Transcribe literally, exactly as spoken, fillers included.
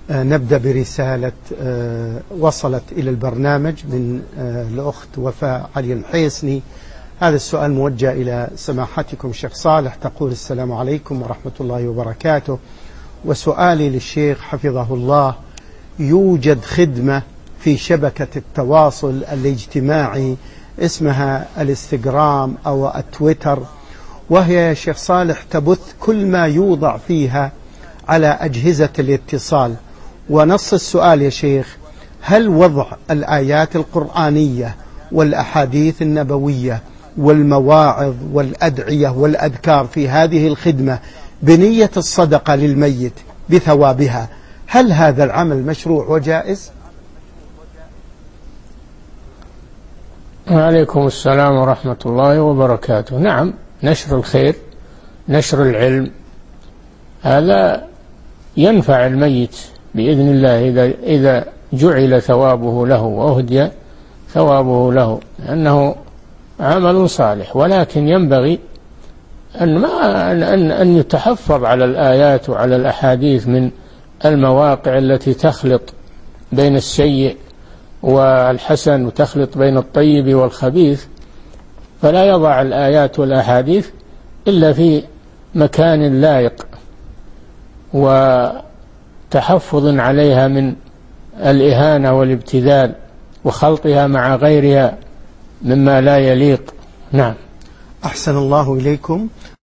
نبدأ برسالة وصلت إلى البرنامج من الأخت وفاء علي الحيسني. هذا السؤال موجه إلى سماحتكم شيخ صالح. تقول: السلام عليكم ورحمة الله وبركاته، وسؤالي للشيخ حفظه الله: يوجد خدمة في شبكة التواصل الاجتماعي اسمها الانستغرام أو التويتر، وهي يا شيخ صالح تبث كل ما يوضع فيها على أجهزة الاتصال. ونص السؤال يا شيخ: هل وضع الآيات القرآنية والأحاديث النبوية والمواعظ والأدعية والأذكار في هذه الخدمة بنية الصدقة للميت بثوابها، هل هذا العمل مشروع وجائز؟ وعليكم السلام ورحمة الله وبركاته. نعم، نشر الخير، نشر العلم، هذا ينفع الميت بإذن الله إذا إذا جعل ثوابه له وأهدي ثوابه له، لأنه عمل صالح. ولكن ينبغي أن ما أن أن يتحفظ على الآيات وعلى الأحاديث من المواقع التي تخلط بين السيء والحسن وتخلط بين الطيب والخبيث، فلا يضع الآيات والأحاديث إلا في مكان لائق وتحفظ عليها من الإهانة والابتذال وخلطها مع غيرها مما لا يليق. نعم. أحسن الله إليكم.